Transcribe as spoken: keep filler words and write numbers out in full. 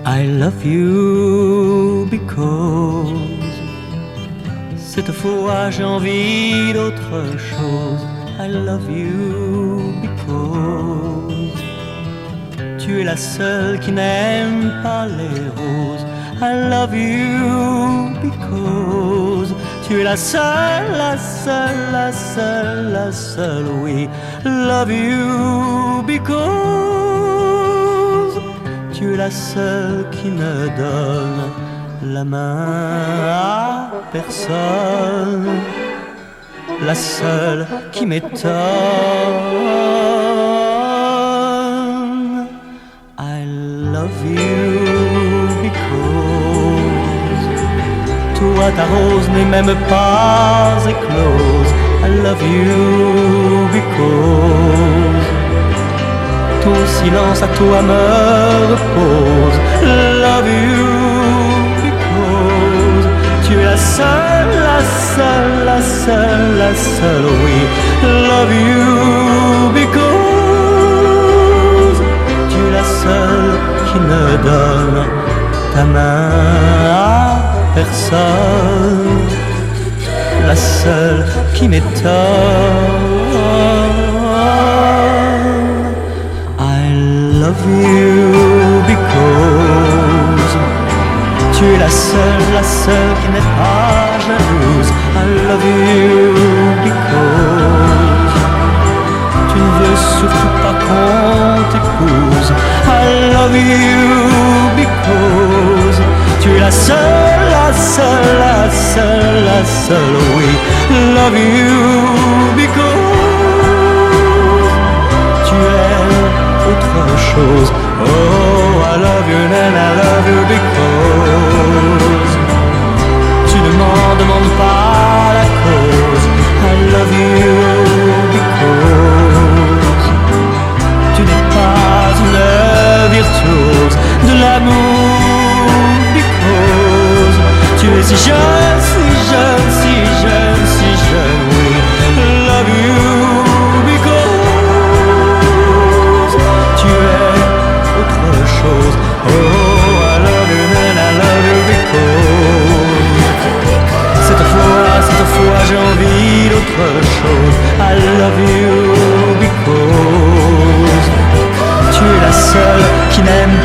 I love you because cette fois j'ai envie d'autre chose. I love you because tu es la seule qui n'aime pas les roses. I love you because tu es la seule, la seule, la seule, la seule, oui. Love you because tu es la seule qui ne donne la main à personne, la seule qui m'étonne. I love you because toi ta rose n'est même pas éclose. I love you because ton silence à toi me repose. Love you because tu es la seule, la seule, la seule, la seule, oui. Love you because tu es la seule qui ne donne ta main à personne, la seule qui m'étonne. I love you because tu es la seule, la seule qui n'est pas jalouse. I love you because tu ne veux surtout pas qu'on t'épouse. I love you because tu es la seule, la seule, la seule, la seule, oui. Love you because tu aimes autre chose. Oh, I love you and I love you because tu ne m'en demandes pas la cause. I love you because tu n'es pas une virtuose de l'amour because tu es si jeune, si jeune, si jeune, si jeune, oui. Love you because tu es autre chose. Oh, I love you and I love you because cette fois, cette fois j'ai envie d'autre chose. I love you because tu es la seule qui n'aime